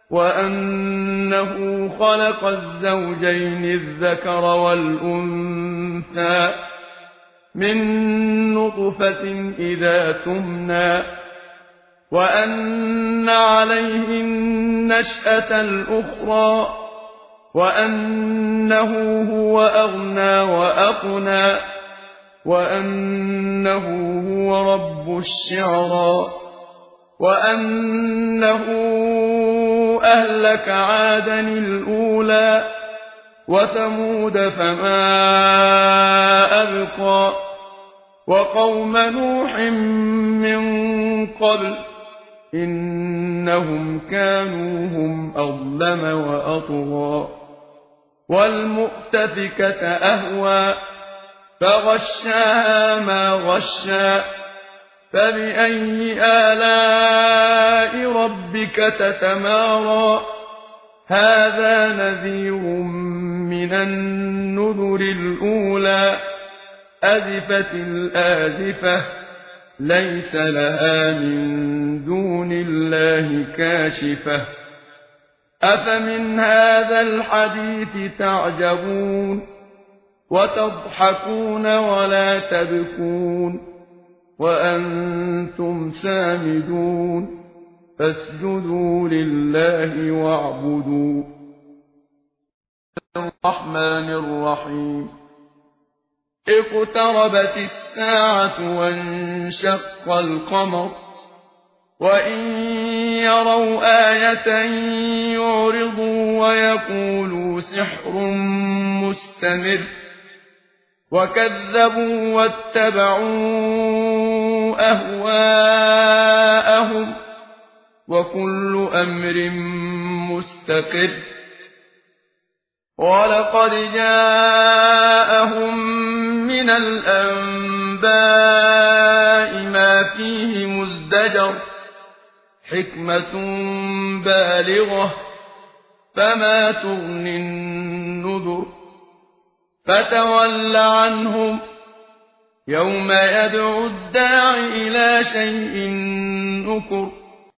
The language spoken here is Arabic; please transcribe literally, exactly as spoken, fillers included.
وأنه خلق الزوجين الذكر والأنثى من نطفة إذا تمنى وأن عليه النشأة الأخرى وأنه هو أغنى وأقنى وأنه هو رب الشعرى وأنه أهلك عادا الأولى وثمود فما أبقى وقوم نوح من قبل إنهم كانوا هم أظلم وأطغى والمؤتفكة أهوى فغشاها ما غشى فبأي آلاء ربك تتمارى هذا نذير من النذر الأولى أزفت الآزفة ليس لها من دون الله كاشفة أفمن هذا الحديث تعجبون وتضحكون ولا تبكون وأنتم سامدون فاسجدوا لله واعبدوا. الرحمن الرحيم اقتربت الساعة وانشق القمر وإن يروا آية يعرضوا ويقولوا سحر مستمر وكذبوا واتبعوا أهواءهم وكل أمر مستقر ولقد جاءهم من الأنباء ما فيه مزدجر حكمة بالغة فما تغني النذر فتول عنهم يوم يدعو الداع إلى شيء نكر